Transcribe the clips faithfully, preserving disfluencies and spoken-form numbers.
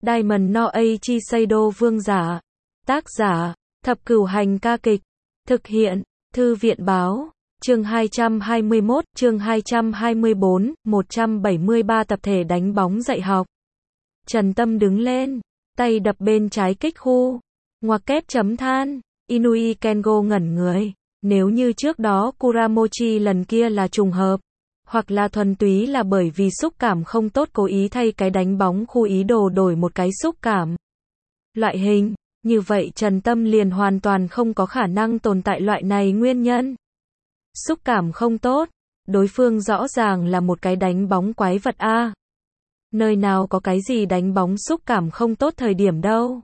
Diamond no Aichi Seido Vương giả. Tác giả, Thập Cửu Hành ca kịch. Thực hiện, Thư viện báo. Chương hai trăm hai mươi mốt, chương hai trăm hai mươi bốn, một trăm bảy mươi ba tập thể đánh bóng dạy học. Trần Tâm đứng lên, tay đập bên trái kích khu. Ngoặc kép chấm than, Inui Kengo ngẩn người. Nếu như trước đó Kuramochi lần kia là trùng hợp, hoặc là thuần túy là bởi vì xúc cảm không tốt cố ý thay cái đánh bóng khu ý đồ đổi một cái xúc cảm. Loại hình, như vậy Trần Tâm liền hoàn toàn không có khả năng tồn tại loại này nguyên nhân. Xúc cảm không tốt, đối phương rõ ràng là một cái đánh bóng quái vật a. Nơi nào có cái gì đánh bóng xúc cảm không tốt thời điểm đâu.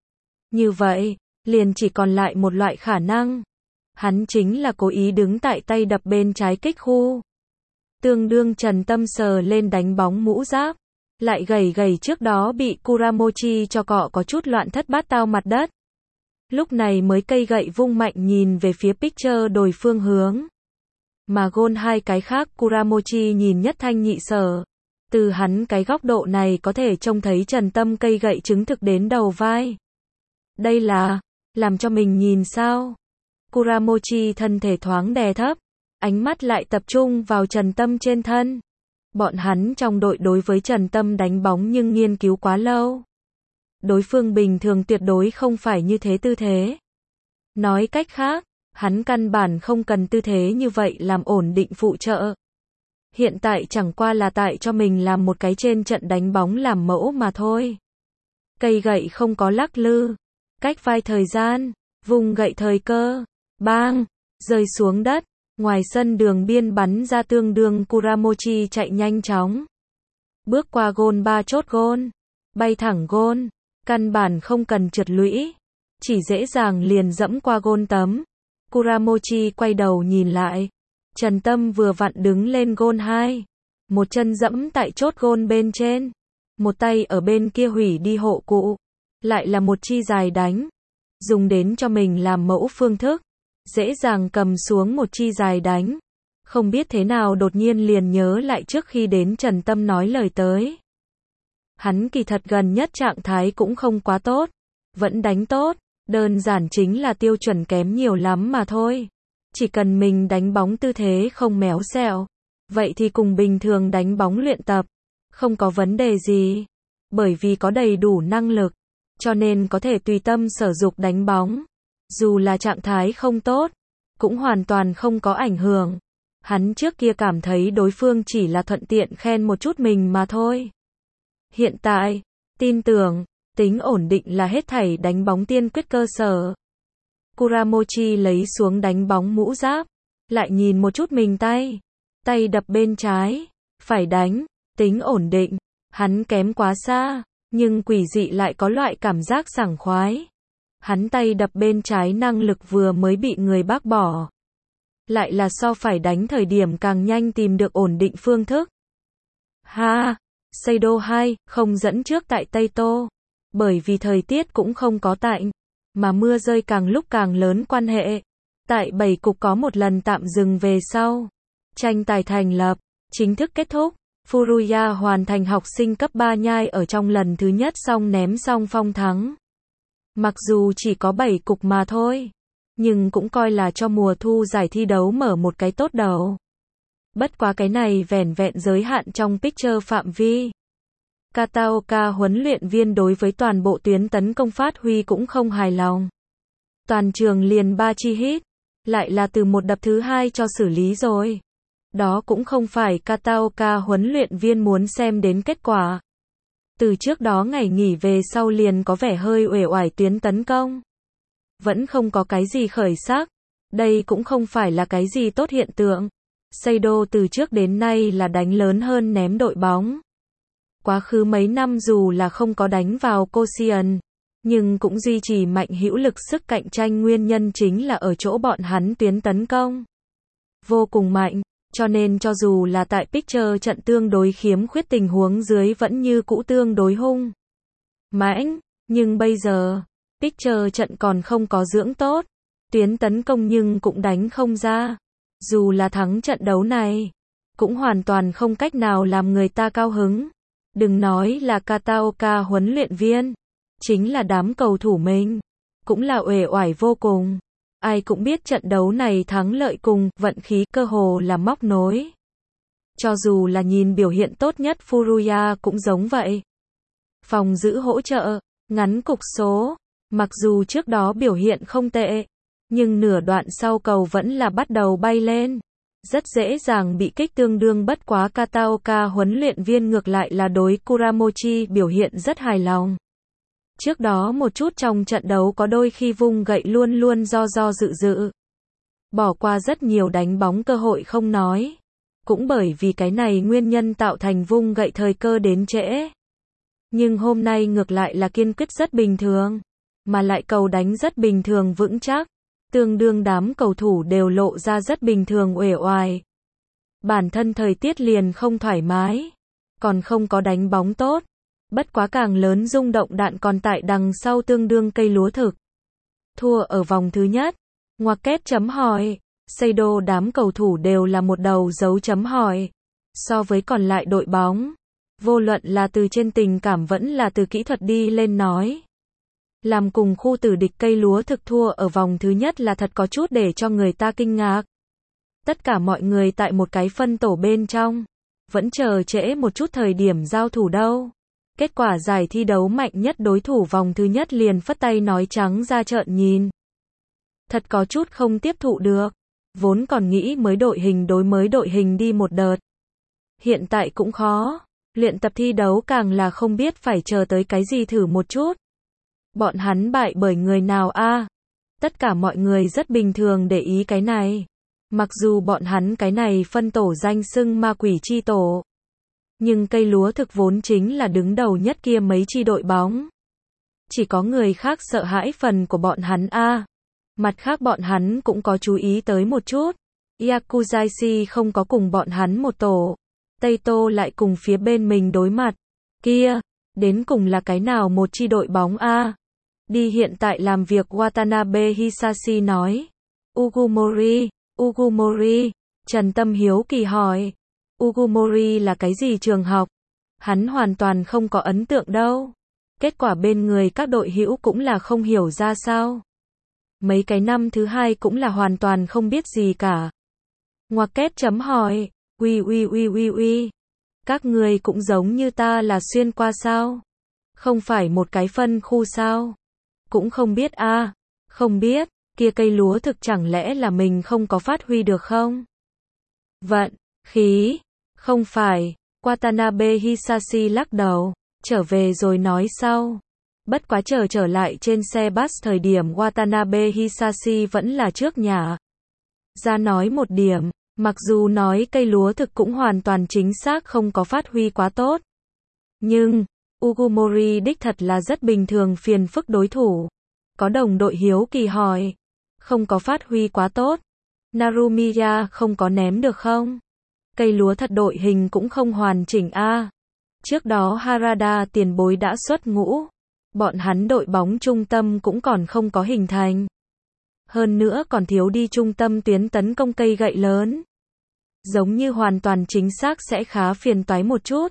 Như vậy, liền chỉ còn lại một loại khả năng. Hắn chính là cố ý đứng tại tay đập bên trái kích khu. Tương đương Trần Tâm sờ lên đánh bóng mũ giáp, lại gầy gầy trước đó bị Kuramochi cho cọ có chút loạn thất bát tao mặt đất. Lúc này mới cây gậy vung mạnh nhìn về phía pitcher đổi phương hướng. Mà gôn hai cái khác Kuramochi nhìn nhất thanh nhị sở. Từ hắn cái góc độ này có thể trông thấy Trần Tâm cây gậy chứng thực đến đầu vai. Đây là, làm cho mình nhìn sao? Kuramochi thân thể thoáng đè thấp, ánh mắt lại tập trung vào Trần Tâm trên thân. Bọn hắn trong đội đối với Trần Tâm đánh bóng nhưng nghiên cứu quá lâu. Đối phương bình thường tuyệt đối không phải như thế tư thế. Nói cách khác, hắn căn bản không cần tư thế như vậy làm ổn định phụ trợ. Hiện tại chẳng qua là tại cho mình làm một cái trên trận đánh bóng làm mẫu mà thôi. Cây gậy không có lắc lư, cách vai thời gian, vùng gậy thời cơ, bang, rơi xuống đất, ngoài sân đường biên bắn ra tương đương Kuramochi chạy nhanh chóng. Bước qua gôn ba chốt gôn, bay thẳng gôn, căn bản không cần trượt lũy, chỉ dễ dàng liền dẫm qua gôn tấm. Kuramochi quay đầu nhìn lại, Trần Tâm vừa vặn đứng lên gôn hai, một chân dẫm tại chốt gôn bên trên, một tay ở bên kia hủy đi hộ cụ, lại là một chi dài đánh, dùng đến cho mình làm mẫu phương thức, dễ dàng cầm xuống một chi dài đánh, không biết thế nào đột nhiên liền nhớ lại trước khi đến Trần Tâm nói lời tới. Hắn kỳ thật gần nhất trạng thái cũng không quá tốt, vẫn đánh tốt, đơn giản chính là tiêu chuẩn kém nhiều lắm mà thôi. Chỉ cần mình đánh bóng tư thế không méo xẹo, vậy thì cùng bình thường đánh bóng luyện tập, không có vấn đề gì. Bởi vì có đầy đủ năng lực, cho nên có thể tùy tâm sở dục đánh bóng. Dù là trạng thái không tốt, cũng hoàn toàn không có ảnh hưởng. Hắn trước kia cảm thấy đối phương chỉ là thuận tiện khen một chút mình mà thôi. Hiện tại, tin tưởng, tính ổn định là hết thảy đánh bóng tiên quyết cơ sở. Kuramochi lấy xuống đánh bóng mũ giáp, lại nhìn một chút mình tay. Tay đập bên trái, phải đánh, tính ổn định. Hắn kém quá xa, nhưng quỷ dị lại có loại cảm giác sảng khoái. Hắn tay đập bên trái năng lực vừa mới bị người bác bỏ. Lại là so phải đánh thời điểm càng nhanh tìm được ổn định phương thức. Ha, Seido hai, không dẫn trước tại Tây Tô. Bởi vì thời tiết cũng không có tạnh, mà mưa rơi càng lúc càng lớn quan hệ. Tại bảy cục có một lần tạm dừng về sau. Tranh tài thành lập, chính thức kết thúc. Furuya hoàn thành học sinh cấp ba nhai ở trong lần thứ nhất xong ném xong phong thắng. Mặc dù chỉ có bảy cục mà thôi, nhưng cũng coi là cho mùa thu giải thi đấu mở một cái tốt đầu. Bất quá cái này vẻn vẹn giới hạn trong pitcher phạm vi. Kataoka huấn luyện viên đối với toàn bộ tuyến tấn công phát huy cũng không hài lòng. Toàn trường liền ba chi hit, lại là từ một đập thứ hai cho xử lý rồi. Đó cũng không phải Kataoka huấn luyện viên muốn xem đến kết quả. Từ trước đó ngày nghỉ về sau liền có vẻ hơi uể oải tuyến tấn công. Vẫn không có cái gì khởi sắc. Đây cũng không phải là cái gì tốt hiện tượng. Seido từ trước đến nay là đánh lớn hơn ném đội bóng. Quá khứ mấy năm dù là không có đánh vào Koshien, nhưng cũng duy trì mạnh hữu lực sức cạnh tranh nguyên nhân chính là ở chỗ bọn hắn tuyến tấn công vô cùng mạnh. Cho nên cho dù là tại pitcher trận tương đối khiếm khuyết tình huống dưới vẫn như cũ tương đối hung mãnh, nhưng bây giờ, pitcher trận còn không có dưỡng tốt, tuyến tấn công nhưng cũng đánh không ra. Dù là thắng trận đấu này, cũng hoàn toàn không cách nào làm người ta cao hứng. Đừng nói là Kataoka huấn luyện viên, chính là đám cầu thủ mình, cũng là uể oải vô cùng. Ai cũng biết trận đấu này thắng lợi cùng vận khí cơ hồ là móc nối. Cho dù là nhìn biểu hiện tốt nhất Furuya cũng giống vậy. Phòng giữ hỗ trợ, ngắn cục số, mặc dù trước đó biểu hiện không tệ, nhưng nửa đoạn sau cầu vẫn là bắt đầu bay lên. Rất dễ dàng bị kích tương đương bất quá Kataoka huấn luyện viên ngược lại là đối Kuramochi biểu hiện rất hài lòng. Trước đó một chút trong trận đấu có đôi khi vung gậy luôn luôn do do dự dự. Bỏ qua rất nhiều đánh bóng cơ hội không nói. Cũng bởi vì cái này nguyên nhân tạo thành vung gậy thời cơ đến trễ. Nhưng hôm nay ngược lại là kiên quyết rất bình thường. Mà lại cầu đánh rất bình thường vững chắc. Tương đương đám cầu thủ đều lộ ra rất bình thường uể oải. Bản thân thời tiết liền không thoải mái. Còn không có đánh bóng tốt. Bất quá càng lớn rung động đạn còn tại đằng sau tương đương cây lúa thực. Thua ở vòng thứ nhất. Ngoặc kép chấm hỏi. Seido đám cầu thủ đều là một đầu dấu chấm hỏi. So với còn lại đội bóng. Vô luận là từ trên tình cảm vẫn là từ kỹ thuật đi lên nói. Làm cùng khu tử địch cây lúa thực thua ở vòng thứ nhất là thật có chút để cho người ta kinh ngạc. Tất cả mọi người tại một cái phân tổ bên trong. Vẫn chờ trễ một chút thời điểm giao thủ đâu. Kết quả giải thi đấu mạnh nhất đối thủ vòng thứ nhất liền phất tay nói trắng ra trợn nhìn. Thật có chút không tiếp thụ được. Vốn còn nghĩ mới đội hình đối mới đội hình đi một đợt. Hiện tại cũng khó. Luyện tập thi đấu càng là không biết phải chờ tới cái gì thử một chút. Bọn hắn bại bởi người nào a? À? Tất cả mọi người rất bình thường để ý cái này. Mặc dù bọn hắn cái này phân tổ danh xưng ma quỷ chi tổ. Nhưng cây lúa thực vốn chính là đứng đầu nhất kia mấy chi đội bóng. Chỉ có người khác sợ hãi phần của bọn hắn a. À? Mặt khác bọn hắn cũng có chú ý tới một chút. Yakuzaishi không có cùng bọn hắn một tổ. Tây Tô lại cùng phía bên mình đối mặt. Kia, đến cùng là cái nào một chi đội bóng a? À? Đi hiện tại làm việc Watanabe Hisashi nói. Ugumori, Ugumori. Trần Tâm hiếu kỳ hỏi. Ugumori là cái gì trường học? Hắn hoàn toàn không có ấn tượng đâu. Kết quả bên người các đội hữu cũng là không hiểu ra sao. Mấy cái năm thứ hai cũng là hoàn toàn không biết gì cả. Ngoặc kép chấm hỏi. Ui ui ui ui ui. Các người cũng giống như ta là xuyên qua sao? Không phải một cái phân khu sao? Cũng không biết a. À? Không biết, kia cây lúa thực chẳng lẽ là mình không có phát huy được không? Vận, khí, không phải. Watanabe Hisashi lắc đầu, trở về rồi nói sau. Bất quá chờ trở lại trên xe bus thời điểm Watanabe Hisashi vẫn là trước nhà. Ra nói một điểm, mặc dù nói cây lúa thực cũng hoàn toàn chính xác không có phát huy quá tốt. Nhưng, Ugumori đích thật là rất bình thường phiền phức đối thủ. Có đồng đội hiếu kỳ hỏi. Không có phát huy quá tốt. Narumiya không có ném được không? Cây lúa thật đội hình cũng không hoàn chỉnh a. À. Trước đó Harada tiền bối đã xuất ngũ. Bọn hắn đội bóng trung tâm cũng còn không có hình thành. Hơn nữa còn thiếu đi trung tâm tuyến tấn công cây gậy lớn. Giống như hoàn toàn chính xác sẽ khá phiền toái một chút.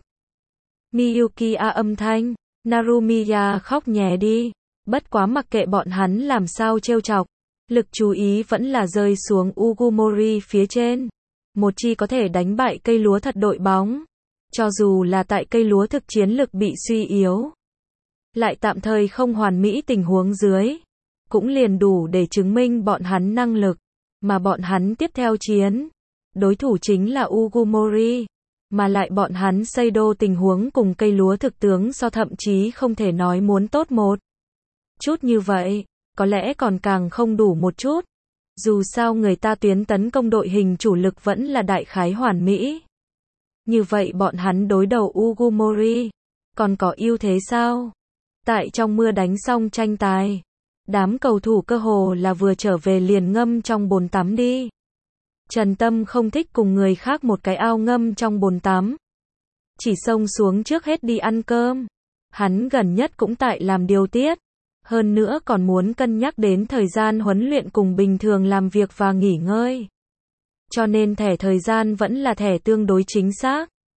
Miyuki a âm thanh. Narumiya khóc nhè đi. Bất quá mặc kệ bọn hắn làm sao trêu chọc. Lực chú ý vẫn là rơi xuống Ugumori phía trên. Một chi có thể đánh bại cây lúa thật đội bóng. Cho dù là tại cây lúa thực chiến lực bị suy yếu. Lại tạm thời không hoàn mỹ tình huống dưới. Cũng liền đủ để chứng minh bọn hắn năng lực. Mà bọn hắn tiếp theo chiến. Đối thủ chính là Ugumori. Mà lại bọn hắn Seido tình huống cùng cây lúa thực tướng so thậm chí không thể nói muốn tốt một chút như vậy. Có lẽ còn càng không đủ một chút. Dù sao người ta tuyến tấn công đội hình chủ lực vẫn là đại khái hoàn mỹ. Như vậy bọn hắn đối đầu Ugumori. Còn có ưu thế sao? Tại trong mưa đánh xong tranh tài. Đám cầu thủ cơ hồ là vừa trở về liền ngâm trong bồn tắm đi. Trần Tâm không thích cùng người khác một cái ao ngâm trong bồn tắm. Chỉ xông xuống trước hết đi ăn cơm. Hắn gần nhất cũng tại làm điều tiết. Hơn nữa còn muốn cân nhắc đến thời gian huấn luyện cùng bình thường làm việc và nghỉ ngơi. Cho nên thẻ thời gian vẫn là thẻ tương đối chính xác.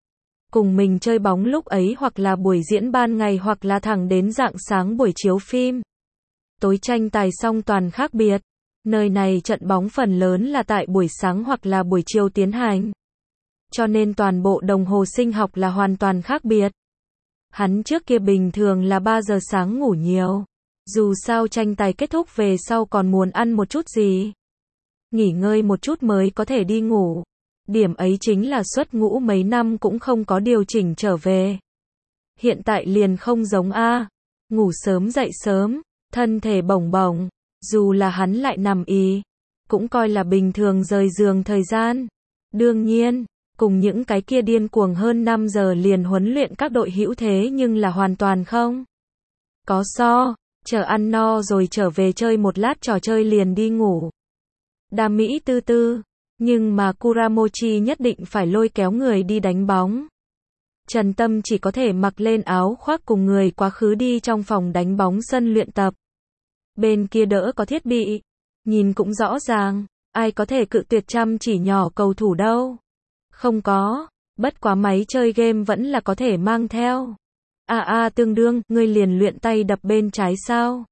cùng mình chơi bóng lúc ấy hoặc là buổi diễn ban ngày hoặc là thẳng đến rạng sáng buổi chiếu phim. Tối tranh tài xong toàn khác biệt. Nơi này trận bóng phần lớn là tại buổi sáng hoặc là buổi chiều tiến hành. Cho nên toàn bộ đồng hồ sinh học là hoàn toàn khác biệt. Hắn trước kia bình thường là ba giờ sáng ngủ nhiều. Dù sao tranh tài kết thúc về sau còn muốn ăn một chút gì. Nghỉ ngơi một chút mới có thể đi ngủ. Điểm ấy chính là xuất ngũ mấy năm cũng không có điều chỉnh trở về. Hiện tại liền không giống a, ngủ sớm dậy sớm, thân thể bổng bổng, dù là hắn lại nằm ì, cũng coi là bình thường rời giường thời gian. Đương nhiên, cùng những cái kia điên cuồng hơn năm giờ liền huấn luyện các đội hữu thế nhưng là hoàn toàn không có so, chờ ăn no rồi trở về chơi một lát trò chơi liền đi ngủ. Đam mỹ tư tư, nhưng mà Kuramochi nhất định phải lôi kéo người đi đánh bóng. Trần Tâm chỉ có thể mặc lên áo khoác cùng người quá khứ đi trong phòng đánh bóng sân luyện tập. Bên kia đỡ có thiết bị, nhìn cũng rõ ràng, ai có thể cự tuyệt chăm chỉ nhỏ cầu thủ đâu. Không có, bất quá máy chơi game vẫn là có thể mang theo. À à tương đương, ngươi liền luyện tay đập bên trái sao?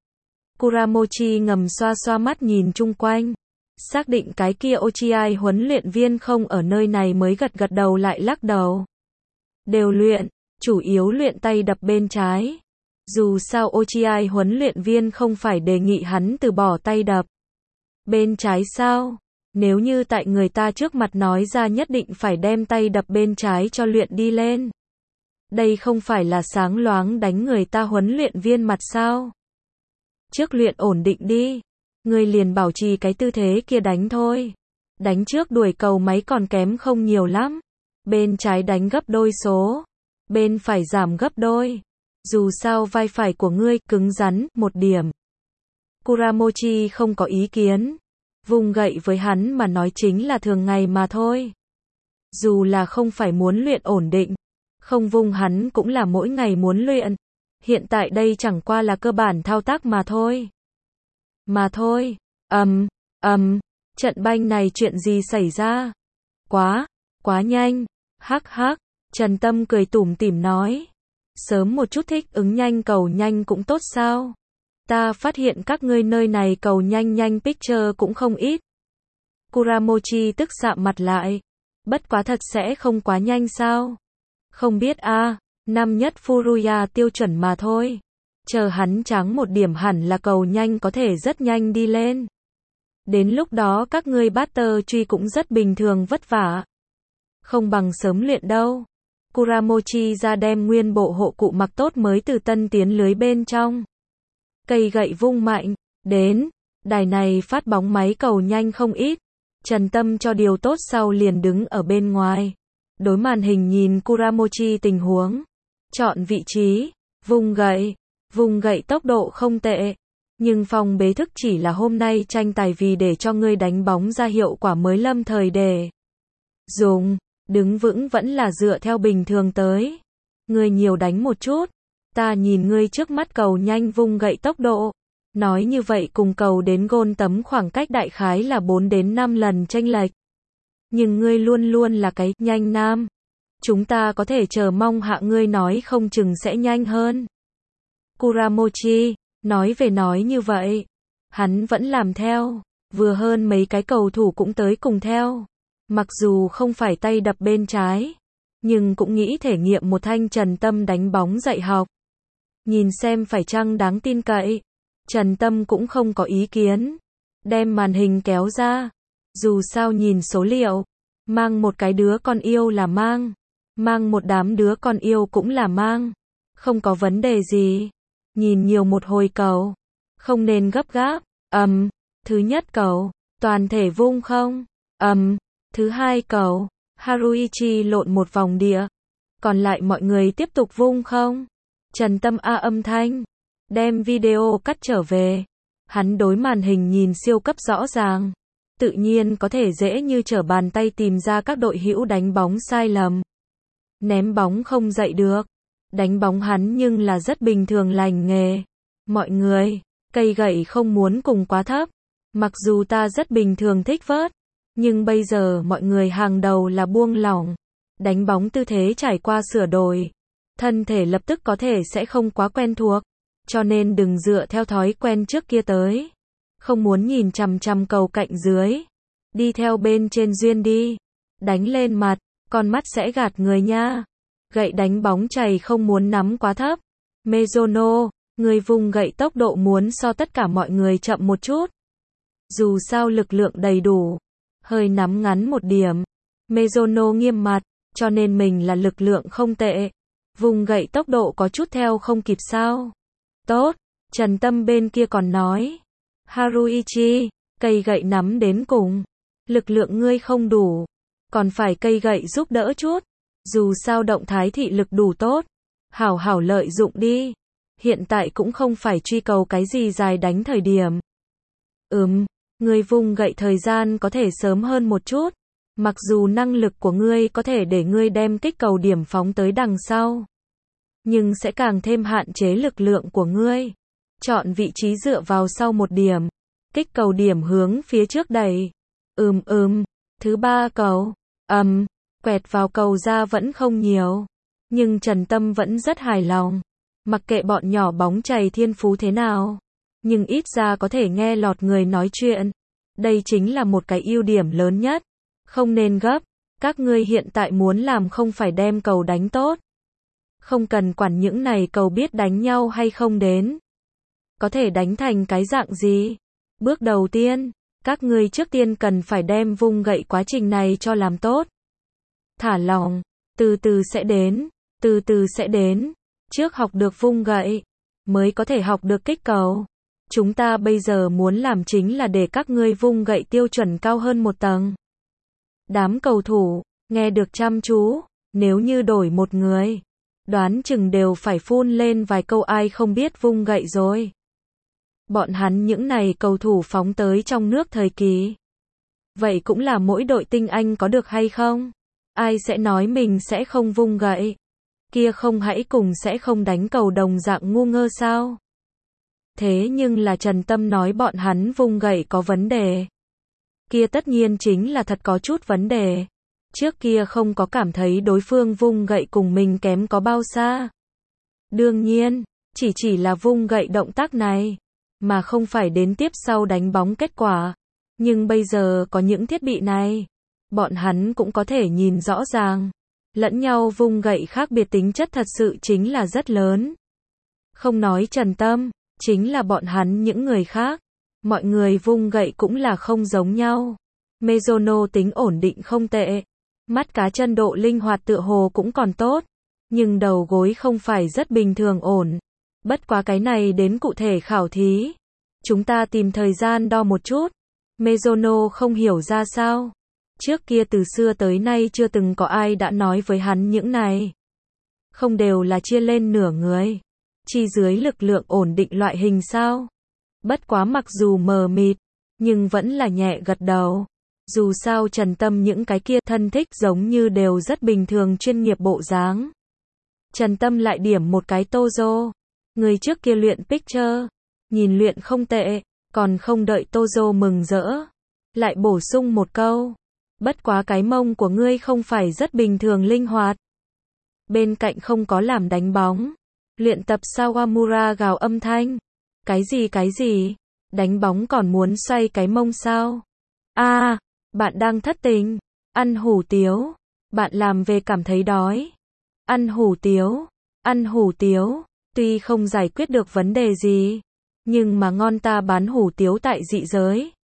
Kuramochi ngầm xoa xoa mắt nhìn chung quanh. Xác định cái kia Ochiai huấn luyện viên không ở nơi này mới gật gật đầu lại lắc đầu. Đều luyện, chủ yếu luyện tay đập bên trái. Dù sao Ochiai huấn luyện viên không phải đề nghị hắn từ bỏ tay đập bên trái sao? Nếu như tại người ta trước mặt nói ra nhất định phải đem tay đập bên trái cho luyện đi lên. Đây không phải là sáng loáng đánh người ta huấn luyện viên mặt sao? Trước luyện ổn định đi. Ngươi liền bảo trì cái tư thế kia đánh thôi. Đánh trước đuổi cầu máy còn kém không nhiều lắm. Bên trái đánh gấp đôi số. Bên phải giảm gấp đôi. Dù sao vai phải của ngươi cứng rắn một điểm. Kuramochi không có ý kiến. Vùng gậy với hắn mà nói chính là thường ngày mà thôi. Dù là không phải muốn luyện ổn định. Không vùng hắn cũng là mỗi ngày muốn luyện. Hiện tại đây chẳng qua là cơ bản thao tác mà thôi. Mà thôi, ầm, um, ầm, um, trận banh này chuyện gì xảy ra? Quá, quá nhanh, hắc hắc, Trần Tâm cười tủm tỉm nói. Sớm một chút thích ứng nhanh cầu nhanh cũng tốt sao? Ta phát hiện các ngươi nơi này cầu nhanh nhanh picture cũng không ít. Kuramochi tức sạm mặt lại. Bất quá thật sẽ không quá nhanh sao? Không biết a, à, năm nhất Furuya tiêu chuẩn mà thôi. Chờ hắn trắng một điểm hẳn là cầu nhanh có thể rất nhanh đi lên. Đến lúc đó các ngươi batter truy cũng rất bình thường vất vả. Không bằng sớm luyện đâu. Kuramochi ra đem nguyên bộ hộ cụ mặc tốt mới từ tân tiến lưới bên trong. Cây gậy vung mạnh, đến, đài này phát bóng máy cầu nhanh không ít. Trần Tâm cho điều tốt sau liền đứng ở bên ngoài. Đối màn hình nhìn Kuramochi tình huống. Chọn vị trí, vung gậy. Vùng gậy tốc độ không tệ, nhưng phòng bế thức chỉ là hôm nay tranh tài vì để cho ngươi đánh bóng ra hiệu quả mới lâm thời để dùng, đứng vững vẫn là dựa theo bình thường tới. Ngươi nhiều đánh một chút, ta nhìn ngươi trước mắt cầu nhanh vung gậy tốc độ. Nói như vậy cùng cầu đến gôn tấm khoảng cách đại khái là bốn đến năm lần chênh lệch. Nhưng ngươi luôn luôn là cái nhanh nam. Chúng ta có thể chờ mong hạ ngươi nói không chừng sẽ nhanh hơn. Kuramochi, nói về nói như vậy, hắn vẫn làm theo, vừa hơn mấy cái cầu thủ cũng tới cùng theo. Mặc dù không phải tay đập bên trái, nhưng cũng nghĩ thể nghiệm một thanh Trần Tâm đánh bóng dạy học. Nhìn xem phải chăng đáng tin cậy, Trần Tâm cũng không có ý kiến. Đem màn hình kéo ra, dù sao nhìn số liệu, mang một cái đứa con yêu là mang, mang một đám đứa con yêu cũng là mang, không có vấn đề gì. Nhìn nhiều một hồi cầu, không nên gấp gáp. Ầm, um, thứ nhất cầu, toàn thể vung không? Ầm, um, thứ hai cầu, Haruichi lộn một vòng địa. Còn lại mọi người tiếp tục vung không? Trần Tâm a âm thanh, đem video cắt trở về. Hắn đối màn hình nhìn siêu cấp rõ ràng, tự nhiên có thể dễ như trở bàn tay tìm ra các đội hữu đánh bóng sai lầm. Ném bóng không dậy được. Đánh bóng hắn nhưng là rất bình thường lành nghề. Mọi người, cây gậy không muốn cùng quá thấp. Mặc dù ta rất bình thường thích vớt, nhưng bây giờ mọi người hàng đầu là buông lỏng. Đánh bóng tư thế trải qua sửa đổi. Thân thể lập tức có thể sẽ không quá quen thuộc. Cho nên đừng dựa theo thói quen trước kia tới. Không muốn nhìn chằm chằm cầu cạnh dưới. Đi theo bên trên duyên đi. Đánh lên mặt, con mắt sẽ gạt người nha. Gậy đánh bóng chày không muốn nắm quá thấp. Mizuno, người vùng gậy tốc độ muốn so tất cả mọi người chậm một chút. Dù sao lực lượng đầy đủ. Hơi nắm ngắn một điểm. Mizuno nghiêm mặt, cho nên mình là lực lượng không tệ. Vùng gậy tốc độ có chút theo không kịp sao. Tốt, Trần Tâm bên kia còn nói. Haruichi, cây gậy nắm đến cùng. Lực lượng ngươi không đủ. Còn phải cây gậy giúp đỡ chút. Dù sao động thái thị lực đủ tốt. Hảo hảo lợi dụng đi. Hiện tại cũng không phải truy cầu cái gì dài đánh thời điểm. Ừm, ngươi vùng gậy thời gian có thể sớm hơn một chút. Mặc dù năng lực của ngươi có thể để ngươi đem kích cầu điểm phóng tới đằng sau. Nhưng sẽ càng thêm hạn chế lực lượng của ngươi. Chọn vị trí dựa vào sau một điểm. Kích cầu điểm hướng phía trước đẩy. Ừm ừm, thứ ba cầu. Ầm, um, quẹt vào cầu ra vẫn không nhiều. Nhưng Trần Tâm vẫn rất hài lòng. Mặc kệ bọn nhỏ bóng chày thiên phú thế nào. Nhưng ít ra có thể nghe lọt người nói chuyện. Đây chính là một cái ưu điểm lớn nhất. Không nên gấp. Các ngươi hiện tại muốn làm không phải đem cầu đánh tốt. Không cần quản những này cầu biết đánh nhau hay không đến. Có thể đánh thành cái dạng gì? Bước đầu tiên, các ngươi trước tiên cần phải đem vung gậy quá trình này cho làm tốt. Thả lỏng, từ từ sẽ đến, từ từ sẽ đến. Trước học được vung gậy, mới có thể học được kích cầu. Chúng ta bây giờ muốn làm chính là để các ngươi vung gậy tiêu chuẩn cao hơn một tầng. Đám cầu thủ, nghe được chăm chú, nếu như đổi một người, đoán chừng đều phải phun lên vài câu ai không biết vung gậy rồi. Bọn hắn những này cầu thủ phóng tới trong nước thời kỳ. Vậy cũng là mỗi đội tinh anh có được hay không? Ai sẽ nói mình sẽ không vung gậy? Kia không hãy cùng sẽ không đánh cầu đồng dạng ngu ngơ sao? Thế nhưng là Trần Tâm nói bọn hắn vung gậy có vấn đề. Kia tất nhiên chính là thật có chút vấn đề. Trước kia không có cảm thấy đối phương vung gậy cùng mình kém có bao xa. Đương nhiên, chỉ chỉ là vung gậy động tác này, mà không phải đến tiếp sau đánh bóng kết quả. Nhưng bây giờ có những thiết bị này, bọn hắn cũng có thể nhìn rõ ràng. Lẫn nhau vung gậy khác biệt tính chất thật sự chính là rất lớn. Không nói Trần Tâm, chính là bọn hắn những người khác. Mọi người vung gậy cũng là không giống nhau. Mizuno tính ổn định không tệ. Mắt cá chân độ linh hoạt tựa hồ cũng còn tốt. Nhưng đầu gối không phải rất bình thường ổn. Bất quá cái này đến cụ thể khảo thí. Chúng ta tìm thời gian đo một chút. Mizuno không hiểu ra sao. Trước kia từ xưa tới nay chưa từng có ai đã nói với hắn những này. Không đều là chia lên nửa người. Chi dưới lực lượng ổn định loại hình sao? Bất quá mặc dù mờ mịt, nhưng vẫn là nhẹ gật đầu. Dù sao Trần Tâm những cái kia thân thích giống như đều rất bình thường chuyên nghiệp bộ dáng. Trần Tâm lại điểm một cái Tozo. Người trước kia luyện picture. Nhìn luyện không tệ, còn không đợi Tozo mừng rỡ. Lại bổ sung một câu. Bất quá cái mông của ngươi không phải rất bình thường linh hoạt. Bên cạnh không có làm đánh bóng. Luyện tập Sawamura gào âm thanh. Cái gì cái gì? Đánh bóng còn muốn xoay cái mông sao? A, à, bạn đang thất tình. Ăn hủ tiếu. Bạn làm về cảm thấy đói. Ăn hủ tiếu. Ăn hủ tiếu. Tuy không giải quyết được vấn đề gì. Nhưng mà ngon ta bán hủ tiếu tại dị giới.